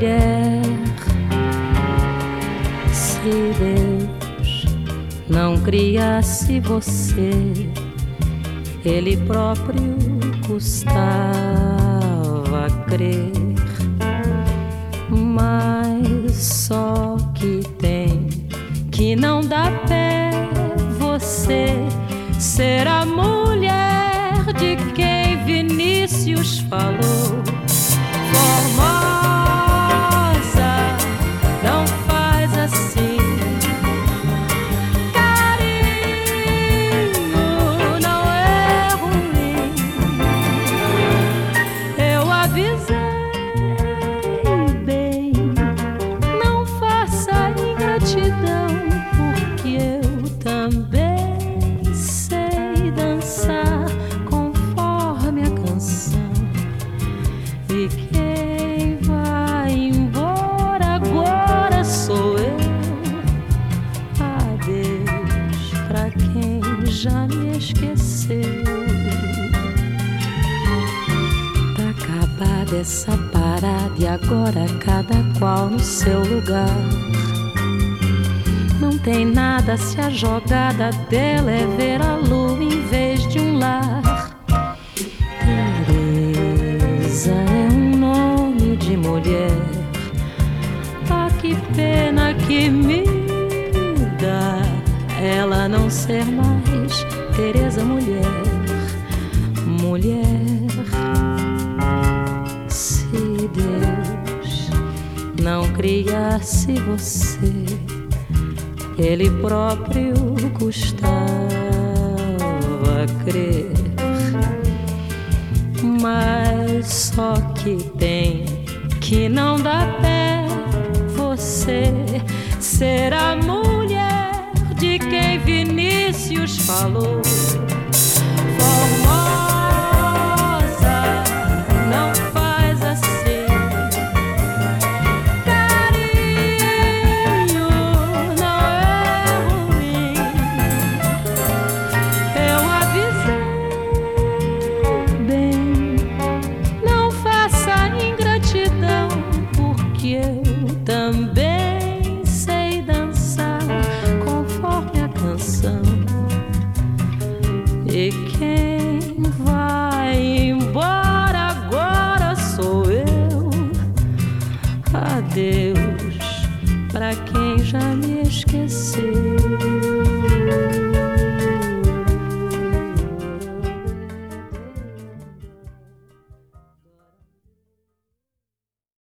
mulher. Se Deus não criasse você, Ele próprio custava crer. Mas só que tem que não dá pé você ser a mulher de quem Vinícius falou. Formosa, não faz assim. Carinho não é ruim. Eu avisei bem, não faça ingratidão, porque eu também sei dançar conforme a canção. E quem vai embora agora sou eu. Adeus pra quem já me esqueceu. Pra acabar dessa parada e agora cada qual no seu lugar. Não tem nada se a jogada dela é ver a lua em vez de um lar. Teresa é um nome de mulher. Ah, que pena que me dá ela não ser mais Teresa mulher. Mulher, se Deus não criasse você, Ele próprio custava crer. Mas só que tem que não dá pé você ser a mulher de quem Vinícius falou. Formosa, não faz assim. Carinho não é ruim. Eu avisei bem, não faça ingratidão, porque eu também sei dançar conforme a canção. E quem vai